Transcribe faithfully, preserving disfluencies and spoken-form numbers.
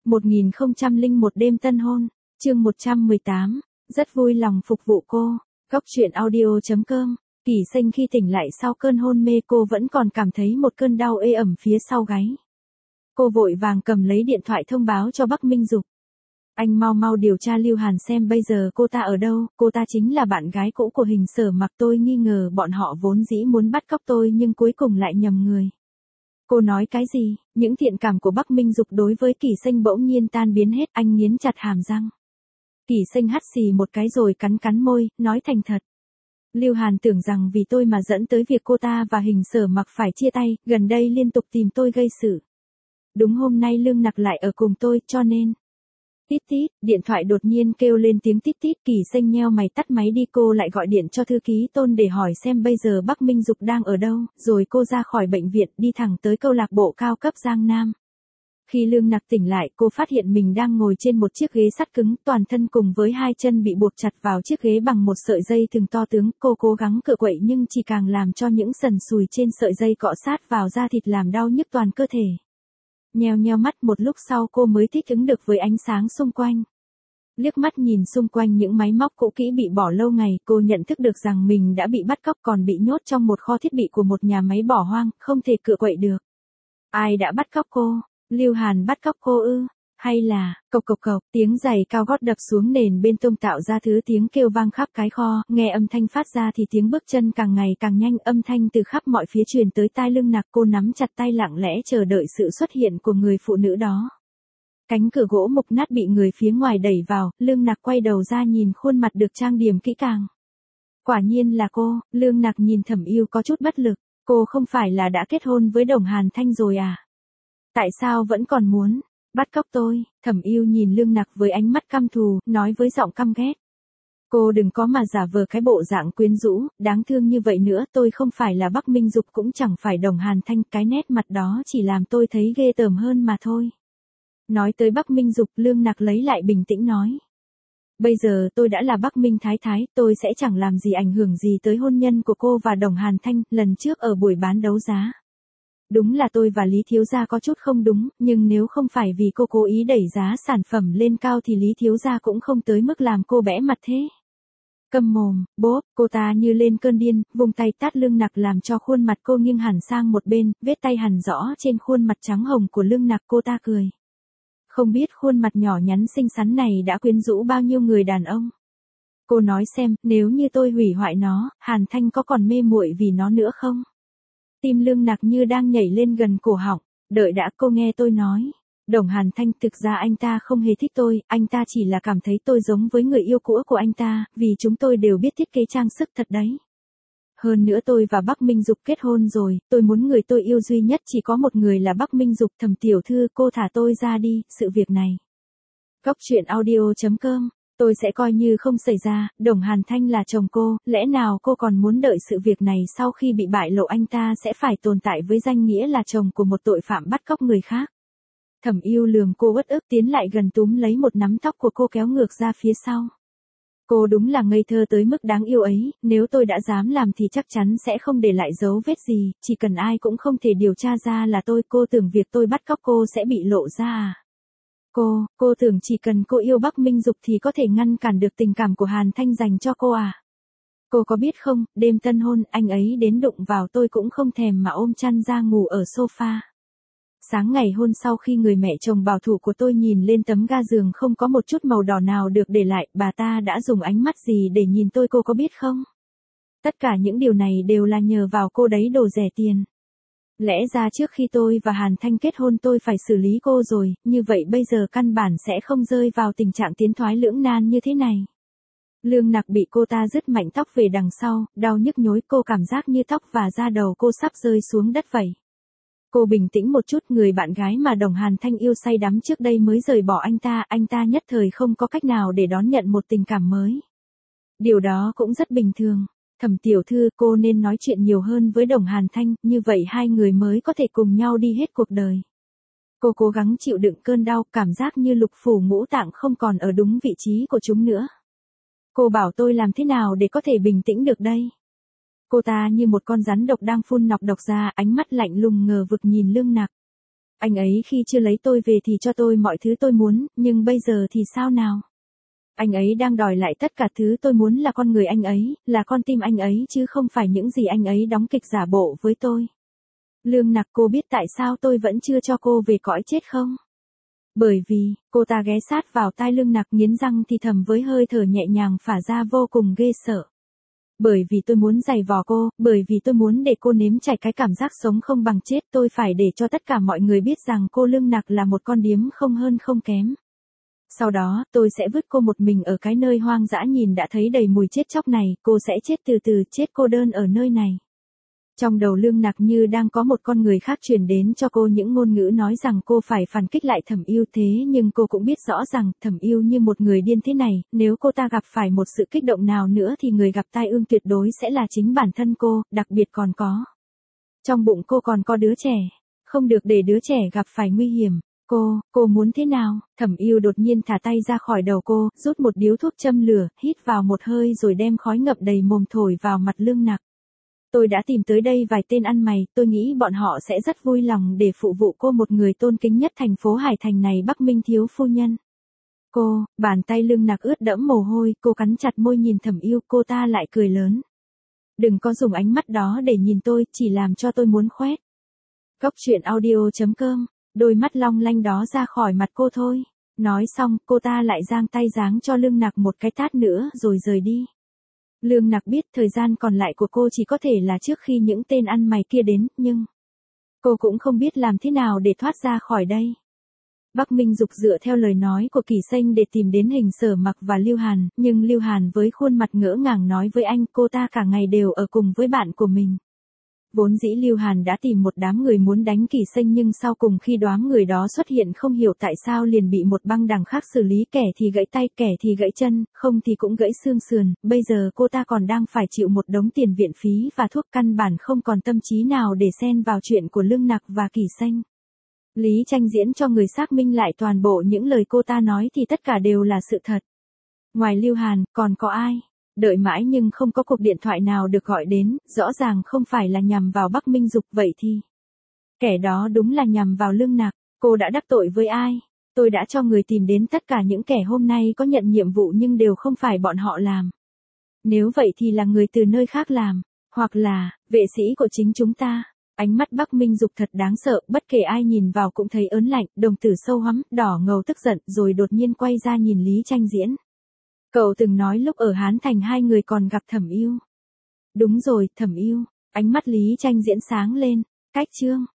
một nghìn không trăm lẻ một đêm tân hôn, chương một trăm mười tám, rất vui lòng phục vụ cô. Góc truyện audio chấm com. Kỳ Xanh khi tỉnh lại sau cơn hôn mê cô vẫn còn cảm thấy một cơn đau ê ẩm phía sau gáy. Cô vội vàng cầm lấy điện thoại thông báo cho Bắc Minh Dục. Anh mau mau điều tra Lưu Hàn xem bây giờ cô ta ở đâu, cô ta chính là bạn gái cũ của Hình Sở Mặc, tôi nghi ngờ bọn họ vốn dĩ muốn bắt cóc tôi nhưng cuối cùng lại nhầm người. Cô nói cái gì? Những thiện cảm của Bắc Minh Dục đối với Kỳ Xanh bỗng nhiên tan biến hết, anh nghiến chặt hàm răng. Kỳ Xanh hắt xì một cái rồi cắn cắn môi, nói thành thật. Lưu Hàn tưởng rằng vì tôi mà dẫn tới việc cô ta và Hình Sở Mặc phải chia tay, gần đây liên tục tìm tôi gây sự. Đúng hôm nay Lương Nặc lại ở cùng tôi, cho nên... Tít tít, điện thoại đột nhiên kêu lên tiếng tít tít, Kỳ Xanh nheo mày tắt máy đi, cô lại gọi điện cho thư ký Tôn để hỏi xem bây giờ Bắc Minh Dục đang ở đâu, rồi cô ra khỏi bệnh viện đi thẳng tới câu lạc bộ cao cấp Giang Nam. Khi Lương Nặc tỉnh lại, cô phát hiện mình đang ngồi trên một chiếc ghế sắt cứng, toàn thân cùng với hai chân bị buộc chặt vào chiếc ghế bằng một sợi dây thừng to tướng, cô cố gắng cựa quậy nhưng chỉ càng làm cho những sần sùi trên sợi dây cọ sát vào da thịt làm đau nhức toàn cơ thể. Nheo nheo mắt một lúc sau cô mới thích ứng được với ánh sáng xung quanh. Liếc mắt nhìn xung quanh những máy móc cũ kỹ bị bỏ lâu ngày, cô nhận thức được rằng mình đã bị bắt cóc còn bị nhốt trong một kho thiết bị của một nhà máy bỏ hoang, không thể cựa quậy được. Ai đã bắt cóc cô? Lưu Hàn bắt cóc cô ư? Hay là, cộc cộc cộc, tiếng giày cao gót đập xuống nền bê tông tạo ra thứ tiếng kêu vang khắp cái kho, nghe âm thanh phát ra thì tiếng bước chân càng ngày càng nhanh, âm thanh từ khắp mọi phía truyền tới tai Lương Nặc, cô nắm chặt tay lặng lẽ chờ đợi sự xuất hiện của người phụ nữ đó. Cánh cửa gỗ mục nát bị người phía ngoài đẩy vào, Lương Nặc quay đầu ra nhìn khuôn mặt được trang điểm kỹ càng. Quả nhiên là cô, Lương Nặc nhìn Thẩm Yêu có chút bất lực, cô không phải là đã kết hôn với Đồng Hàn Thanh rồi à? Tại sao vẫn còn muốn bắt cóc tôi? Thẩm Yêu nhìn Lương Nặc với ánh mắt căm thù, nói với giọng căm ghét. Cô đừng có mà giả vờ cái bộ dạng quyến rũ, đáng thương như vậy nữa, tôi không phải là Bắc Minh Dục cũng chẳng phải Đồng Hàn Thanh, cái nét mặt đó chỉ làm tôi thấy ghê tởm hơn mà thôi. Nói tới Bắc Minh Dục, Lương Nặc lấy lại bình tĩnh nói. Bây giờ tôi đã là Bắc Minh Thái Thái, tôi sẽ chẳng làm gì ảnh hưởng gì tới hôn nhân của cô và Đồng Hàn Thanh, lần trước ở buổi bán đấu giá. Đúng là tôi và Lý Thiếu Gia có chút không đúng, nhưng nếu không phải vì cô cố ý đẩy giá sản phẩm lên cao thì Lý Thiếu Gia cũng không tới mức làm cô bẽ mặt thế. Câm mồm, bốp, cô ta như lên cơn điên, vùng tay tát Lương Nặc làm cho khuôn mặt cô nghiêng hẳn sang một bên, vết tay hằn rõ trên khuôn mặt trắng hồng của Lương Nặc, cô ta cười. Không biết khuôn mặt nhỏ nhắn xinh xắn này đã quyến rũ bao nhiêu người đàn ông. Cô nói xem, nếu như tôi hủy hoại nó, Hàn Thanh có còn mê muội vì nó nữa không? Tim Lương Nặc như đang nhảy lên gần cổ họng. Đợi đã, cô nghe tôi nói. Đồng Hàn Thanh, thực ra anh ta không hề thích tôi, anh ta chỉ là cảm thấy tôi giống với người yêu cũ của anh ta, vì chúng tôi đều biết thiết kế trang sức thật đấy. Hơn nữa tôi và Bắc Minh Dục kết hôn rồi, tôi muốn người tôi yêu duy nhất chỉ có một người là Bắc Minh Dục. Thẩm tiểu thư, cô thả tôi ra đi, sự việc này. Góc truyện audio chấm com. Tôi sẽ coi như không xảy ra, Đồng Hàn Thanh là chồng cô, lẽ nào cô còn muốn đợi sự việc này sau khi bị bại lộ anh ta sẽ phải tồn tại với danh nghĩa là chồng của một tội phạm bắt cóc người khác. Thẩm Yêu lườm cô uất ức tiến lại gần túm lấy một nắm tóc của cô kéo ngược ra phía sau. Cô đúng là ngây thơ tới mức đáng yêu ấy, nếu tôi đã dám làm thì chắc chắn sẽ không để lại dấu vết gì, chỉ cần ai cũng không thể điều tra ra là tôi, cô tưởng việc tôi bắt cóc cô sẽ bị lộ ra à? Cô, cô tưởng chỉ cần cô yêu Bắc Minh Dục thì có thể ngăn cản được tình cảm của Hàn Thanh dành cho cô à? Cô có biết không, đêm tân hôn, anh ấy đến đụng vào tôi cũng không thèm mà ôm chăn ra ngủ ở sofa. Sáng ngày hôn sau khi người mẹ chồng bảo thủ của tôi nhìn lên tấm ga giường không có một chút màu đỏ nào được để lại, bà ta đã dùng ánh mắt gì để nhìn tôi, cô có biết không? Tất cả những điều này đều là nhờ vào cô đấy, đồ rẻ tiền. Lẽ ra trước khi tôi và Hàn Thanh kết hôn tôi phải xử lý cô rồi, như vậy bây giờ căn bản sẽ không rơi vào tình trạng tiến thoái lưỡng nan như thế này. Lương Nặc bị cô ta dứt mạnh tóc về đằng sau, đau nhức nhối, cô cảm giác như tóc và da đầu cô sắp rơi xuống đất vậy. Cô bình tĩnh một chút, người bạn gái mà Đồng Hàn Thanh yêu say đắm trước đây mới rời bỏ anh ta, anh ta nhất thời không có cách nào để đón nhận một tình cảm mới. Điều đó cũng rất bình thường. Thẩm tiểu thư, cô nên nói chuyện nhiều hơn với Đồng Hàn Thanh, như vậy hai người mới có thể cùng nhau đi hết cuộc đời. Cô cố gắng chịu đựng cơn đau, cảm giác như lục phủ ngũ tạng không còn ở đúng vị trí của chúng nữa. Cô bảo tôi làm thế nào để có thể bình tĩnh được đây? Cô ta như một con rắn độc đang phun nọc độc ra, ánh mắt lạnh lùng ngờ vực nhìn Lương Nặc. Anh ấy khi chưa lấy tôi về thì cho tôi mọi thứ tôi muốn, nhưng bây giờ thì sao nào? Anh ấy đang đòi lại tất cả thứ tôi muốn là con người anh ấy, là con tim anh ấy chứ không phải những gì anh ấy đóng kịch giả bộ với tôi. Lương Nặc, cô biết tại sao tôi vẫn chưa cho cô về cõi chết không? Bởi vì, cô ta ghé sát vào tai Lương Nặc nghiến răng thì thầm với hơi thở nhẹ nhàng phả ra vô cùng ghê sợ. Bởi vì tôi muốn giày vò cô, bởi vì tôi muốn để cô nếm trải cái cảm giác sống không bằng chết, tôi phải để cho tất cả mọi người biết rằng cô Lương Nặc là một con điếm không hơn không kém. Sau đó, tôi sẽ vứt cô một mình ở cái nơi hoang dã nhìn đã thấy đầy mùi chết chóc này, cô sẽ chết từ từ, chết cô đơn ở nơi này. Trong đầu Lương Nặc như đang có một con người khác truyền đến cho cô những ngôn ngữ nói rằng cô phải phản kích lại Thẩm Yêu, thế nhưng cô cũng biết rõ rằng Thẩm Yêu như một người điên thế này, nếu cô ta gặp phải một sự kích động nào nữa thì người gặp tai ương tuyệt đối sẽ là chính bản thân cô, đặc biệt còn có. Trong bụng cô còn có đứa trẻ, không được để đứa trẻ gặp phải nguy hiểm. Cô, cô muốn thế nào? Thẩm Yêu đột nhiên thả tay ra khỏi đầu cô, rút một điếu thuốc châm lửa, hít vào một hơi rồi đem khói ngập đầy mồm thổi vào mặt Lương Nặc. Tôi đã tìm tới đây vài tên ăn mày, tôi nghĩ bọn họ sẽ rất vui lòng để phụ vụ cô, một người tôn kính nhất thành phố Hải Thành này, Bắc Minh thiếu phu nhân. Cô, bàn tay Lương Nặc ướt đẫm mồ hôi, cô cắn chặt môi nhìn Thẩm Yêu, cô ta lại cười lớn. Đừng có dùng ánh mắt đó để nhìn tôi, chỉ làm cho tôi muốn khoét. Góc truyện audio chấm com, đôi mắt long lanh đó ra khỏi mặt cô thôi. Nói xong, cô ta lại giang tay giáng cho Lương Nặc một cái tát nữa rồi rời đi. Lương Nặc biết thời gian còn lại của cô chỉ có thể là trước khi những tên ăn mày kia đến, nhưng cô cũng không biết làm thế nào để thoát ra khỏi đây. Bắc Minh Dục dựa theo lời nói của Kỳ Xanh để tìm đến Hình Sở Mặc và Lưu Hàn, nhưng Lưu Hàn với khuôn mặt ngỡ ngàng nói với anh cô ta cả ngày đều ở cùng với bạn của mình. Vốn dĩ Lưu Hàn đã tìm một đám người muốn đánh Kỳ Xanh nhưng sau cùng khi đám người đó xuất hiện không hiểu tại sao liền bị một băng đảng khác xử lý, kẻ thì gãy tay, kẻ thì gãy chân, không thì cũng gãy xương sườn, bây giờ cô ta còn đang phải chịu một đống tiền viện phí và thuốc, căn bản không còn tâm trí nào để xen vào chuyện của Lương Nặc và Kỳ Xanh. Lý Tranh diễn cho người xác minh lại toàn bộ những lời cô ta nói thì tất cả đều là sự thật. Ngoài Lưu Hàn, còn có ai? Đợi mãi nhưng không có cuộc điện thoại nào được gọi đến, rõ ràng không phải là nhằm vào Bắc Minh Dục, vậy thì kẻ đó đúng là nhằm vào Lương Nặc. Cô đã đắc tội với ai? Tôi đã cho người tìm đến tất cả những kẻ hôm nay có nhận nhiệm vụ nhưng đều không phải bọn họ làm. Nếu vậy thì là người từ nơi khác làm, hoặc là vệ sĩ của chính chúng ta. Ánh mắt Bắc Minh Dục thật đáng sợ, bất kể ai nhìn vào cũng thấy ớn lạnh, đồng tử sâu hoắm, đỏ ngầu tức giận, rồi đột nhiên quay ra nhìn Lý Tranh diễn. Cậu từng nói lúc ở Hán Thành hai người còn gặp Thẩm Yêu. Đúng rồi, Thẩm Yêu. Ánh mắt Lý Tranh diễn sáng lên. Cách chương.